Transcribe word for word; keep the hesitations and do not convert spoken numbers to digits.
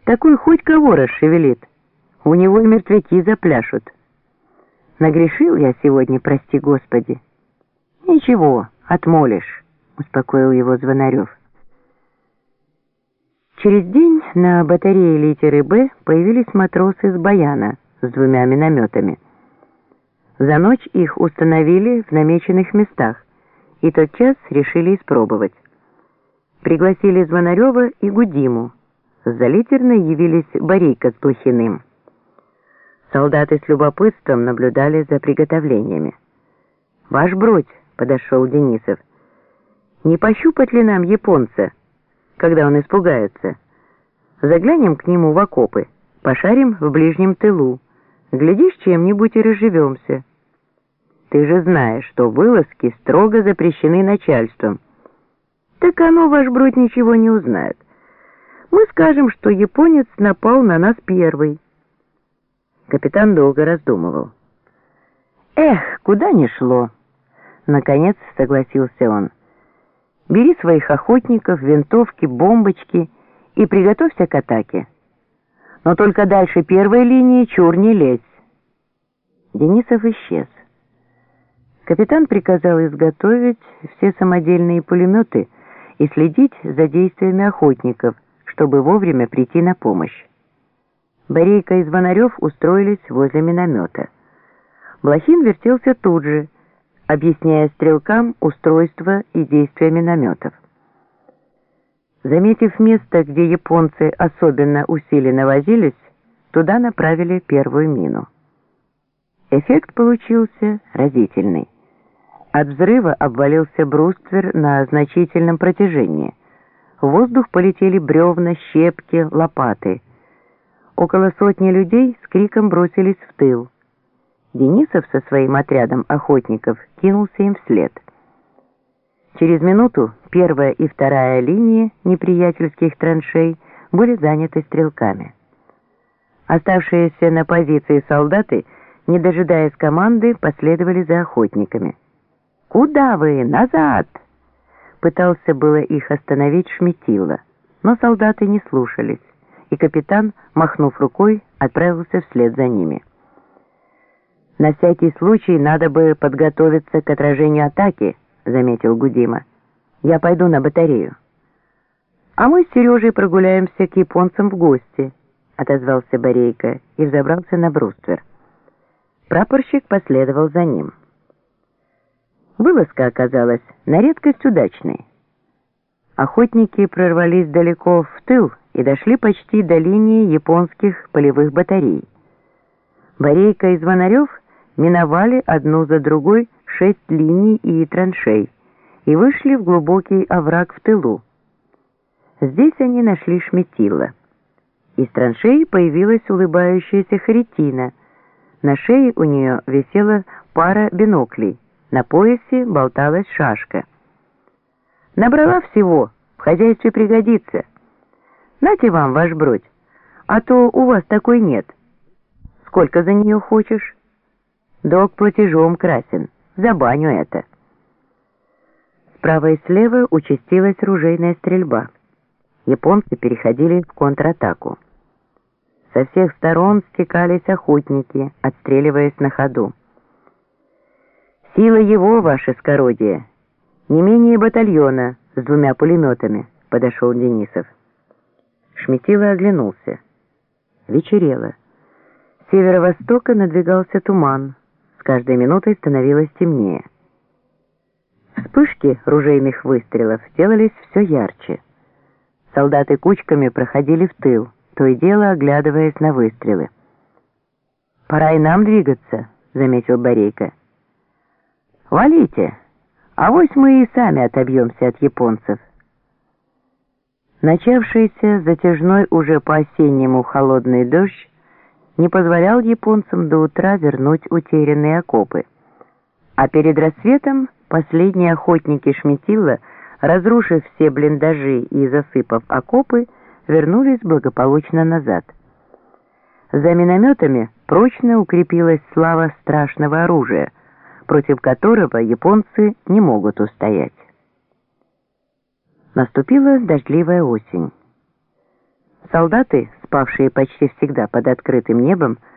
Такой хоть кого расшевелит, у него и мертвяки запляшут. Нагрешил я сегодня, прости Господи. Ничего, отмолишь, успокоил его Звонарев. Через день на батарее литеры «Б» появились матросы с Баяна с двумя минометами. За ночь их установили в намеченных местах и тотчас решили испробовать. Пригласили Звонарева и Гудиму. За литерной явились Борейка с Блохиным. Солдаты с любопытством наблюдали за приготовлениями. «Ваш бродь», — подошел Денисов, — «не пощупать ли нам японца, когда он испугается? Заглянем к нему в окопы, пошарим в ближнем тылу, глядишь, чем-нибудь и разживемся. Ты же знаешь, что вылазки строго запрещены начальством». «Так оно, ваш бродь, ничего не узнает. Мы скажем, что японец напал на нас первый». Капитан долго раздумывал. «Эх, куда ни шло!» Наконец согласился он. «Бери своих охотников, винтовки, бомбочки и приготовься к атаке. Но только дальше первой линии чур не лезь». Денисов исчез. Капитан приказал изготовить все самодельные пулеметы и следить за действиями охотников, чтобы вовремя прийти на помощь. Борейка и Звонарев устроились возле миномета. Блохин вертелся тут же, объясняя стрелкам устройство и действия минометов. Заметив место, где японцы особенно усиленно возились, туда направили первую мину. Эффект получился разительный. От взрыва обвалился бруствер на значительном протяжении. В воздух полетели бревна, щепки, лопаты. Около сотни людей с криком бросились в тыл. Денисов со своим отрядом охотников кинулся им вслед. Через минуту первая и вторая линии неприятельских траншей были заняты стрелками. Оставшиеся на позиции солдаты, не дожидаясь команды, последовали за охотниками. «Куда вы? Назад!» Пытался было их остановить Шметила, но солдаты не слушались, и капитан, махнув рукой, отправился вслед за ними. «На всякий случай надо бы подготовиться к отражению атаки», — заметил Гудима. «Я пойду на батарею». «А мы с Сережей прогуляемся к японцам в гости», — отозвался Борейка и взобрался на бруствер. Прапорщик последовал за ним. Вылазка оказалась на редкость удачной. Охотники прорвались далеко в тыл и дошли почти до линии японских полевых батарей. Борейка и Звонарев миновали одну за другой шесть линий и траншей и вышли в глубокий овраг в тылу. Здесь они нашли Шметила. Из траншеи появилась улыбающаяся Харитина. На шее у нее висела пара биноклей, на поясе болталась шашка. «Набрала всего, в хозяйстве пригодится. Нате вам, ваш бродь, а то у вас такой нет. Сколько за нее хочешь? Долг платежом красен, за баню это». Справа и слева участилась ружейная стрельба. Японцы переходили в контратаку. Со всех сторон стекались охотники, отстреливаясь на ходу. «Сила его, ваше скородие, не менее батальона с двумя пулеметами», — подошел Денисов. Шметила оглянулся. Вечерело. С северо-востока надвигался туман. С каждой минутой становилось темнее. Вспышки ружейных выстрелов делались все ярче. Солдаты кучками проходили в тыл, то и дело оглядываясь на выстрелы. «Пора и нам двигаться», — заметил Борейка. «Валите, авось мы и сами отобьемся от японцев». Начавшийся затяжной уже по-осеннему холодный дождь не позволял японцам до утра вернуть утерянные окопы. А перед рассветом последние охотники Шметила, разрушив все блиндажи и засыпав окопы, вернулись благополучно назад. За минометами прочно укрепилась слава страшного оружия, против которого японцы не могут устоять. Наступила дождливая осень. Солдаты с спавшие почти всегда под открытым небом,